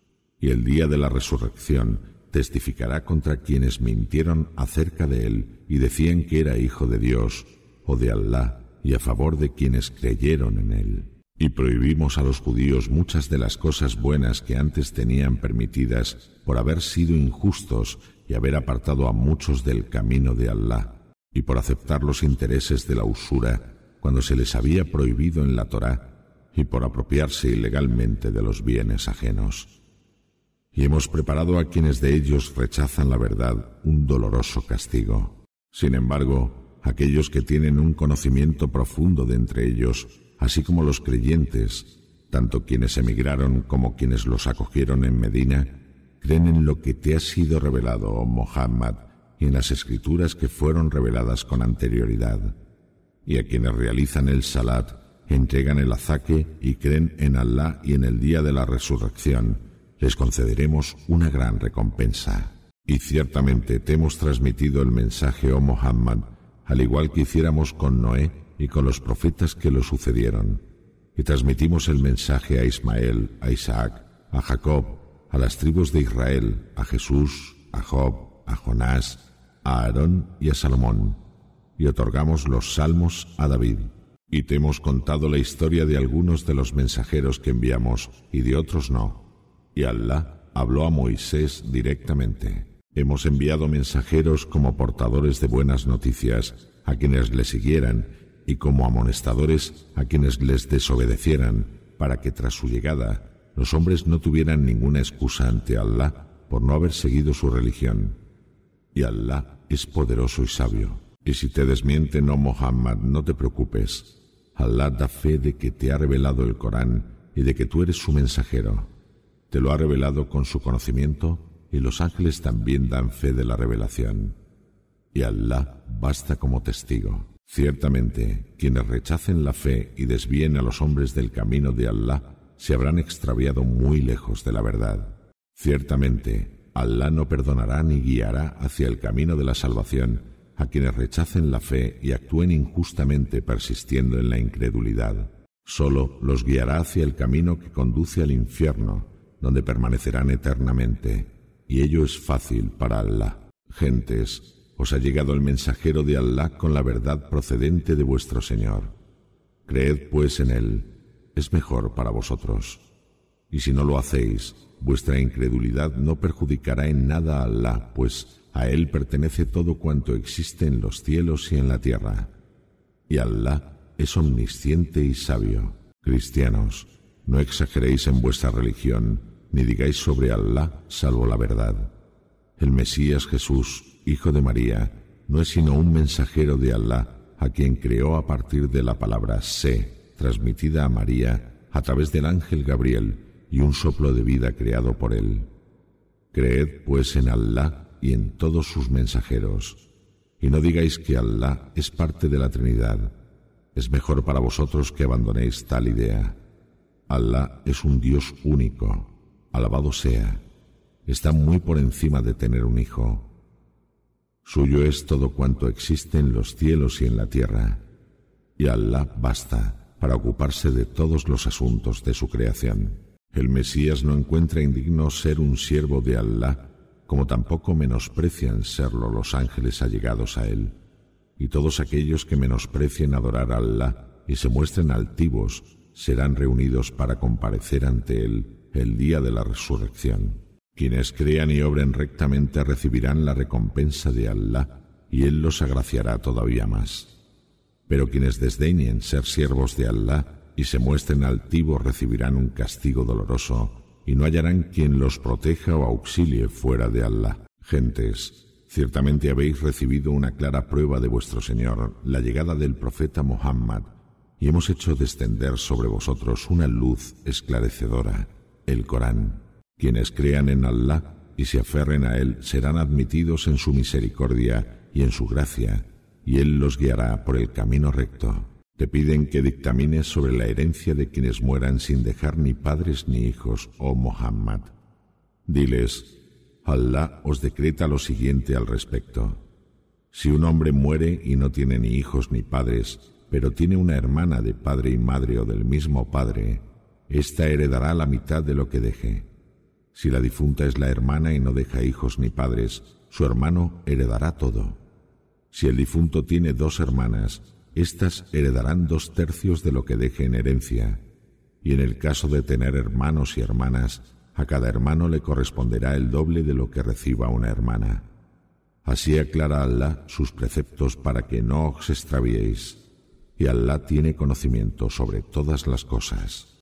Y el día de la resurrección testificará contra quienes mintieron acerca de él y decían que era hijo de Dios o de Alá, y a favor de quienes creyeron en él. Y prohibimos a los judíos muchas de las cosas buenas que antes tenían permitidas por haber sido injustos y haber apartado a muchos del camino de Alá, y por aceptar los intereses de la usura cuando se les había prohibido en la Torá, y por apropiarse ilegalmente de los bienes ajenos. Y hemos preparado a quienes de ellos rechazan la verdad un doloroso castigo. Sin embargo, aquellos que tienen un conocimiento profundo de entre ellos, así como los creyentes, tanto quienes emigraron como quienes los acogieron en Medina, creen en lo que te ha sido revelado, oh Muhammad, y en las escrituras que fueron reveladas con anterioridad. Y a quienes realizan el salat, entregan el azaque y creen en Alá y en el día de la resurrección, les concederemos una gran recompensa. Y ciertamente te hemos transmitido el mensaje, oh Muhammad, al igual que hiciéramos con Noé y con los profetas que lo sucedieron. Y transmitimos el mensaje a Ismael, a Isaac, a Jacob, a las tribus de Israel, a Jesús, a Job, a Jonás, a Aarón y a Salomón. Y otorgamos los salmos a David. Y te hemos contado la historia de algunos de los mensajeros que enviamos y de otros no. Y Alá habló a Moisés directamente. Hemos enviado mensajeros como portadores de buenas noticias a quienes le siguieran y como amonestadores a quienes les desobedecieran, para que tras su llegada los hombres no tuvieran ninguna excusa ante Alá por no haber seguido su religión. Y Alá es poderoso y sabio. Y si te desmienten, oh Muhammad, no te preocupes. Alá da fe de que te ha revelado el Corán y de que tú eres su mensajero. Te lo ha revelado con su conocimiento, y los ángeles también dan fe de la revelación. Y Alá basta como testigo. Ciertamente, quienes rechacen la fe y desvíen a los hombres del camino de Alá, se habrán extraviado muy lejos de la verdad. Ciertamente, Alá no perdonará ni guiará hacia el camino de la salvación a quienes rechacen la fe y actúen injustamente persistiendo en la incredulidad. Solo los guiará hacia el camino que conduce al infierno, donde permanecerán eternamente, y ello es fácil para Alá. Gentes, os ha llegado el mensajero de Alá con la verdad procedente de vuestro Señor. Creed pues en él, es mejor para vosotros. Y si no lo hacéis, vuestra incredulidad no perjudicará en nada a Alá, pues a él pertenece todo cuanto existe en los cielos y en la tierra. Y Alá es omnisciente y sabio. Cristianos, no exageréis en vuestra religión, ni digáis sobre Alá salvo la verdad. El Mesías Jesús, hijo de María, no es sino un mensajero de Alá, a quien creó a partir de la palabra sé, transmitida a María a través del ángel Gabriel, y un soplo de vida creado por él. Creed pues en Alá y en todos sus mensajeros, y no digáis que Alá es parte de la Trinidad. Es mejor para vosotros que abandonéis tal idea. Alá es un Dios único, alabado sea. Está muy por encima de tener un hijo. Suyo es todo cuanto existe en los cielos y en la tierra, y Alá basta para ocuparse de todos los asuntos de su creación. El Mesías no encuentra indigno ser un siervo de Alá, como tampoco menosprecian serlo los ángeles allegados a él. Y todos aquellos que menosprecien adorar a Alá y se muestren altivos serán reunidos para comparecer ante él el día de la resurrección. Quienes crean y obren rectamente recibirán la recompensa de Alá y Él los agraciará todavía más. Pero quienes desdeñen ser siervos de Allah y se muestren altivos recibirán un castigo doloroso, y no hallarán quien los proteja o auxilie fuera de Allah. Gentes, ciertamente habéis recibido una clara prueba de vuestro Señor, la llegada del profeta Muhammad, y hemos hecho descender sobre vosotros una luz esclarecedora, el Corán. Quienes crean en Allah y se aferren a Él serán admitidos en su misericordia y en su gracia, y Él los guiará por el camino recto. Te piden que dictamines sobre la herencia de quienes mueran sin dejar ni padres ni hijos, oh Muhammad. Diles, Allah os decreta lo siguiente al respecto. Si un hombre muere y no tiene ni hijos ni padres, pero tiene una hermana de padre y madre o del mismo padre, ésta heredará la mitad de lo que deje. Si la difunta es la hermana y no deja hijos ni padres, su hermano heredará todo. Si el difunto tiene dos hermanas, éstas heredarán dos tercios de lo que deje en herencia. Y en el caso de tener hermanos y hermanas, a cada hermano le corresponderá el doble de lo que reciba una hermana. Así aclara Allah sus preceptos para que no os extraviéis, y Allah tiene conocimiento sobre todas las cosas.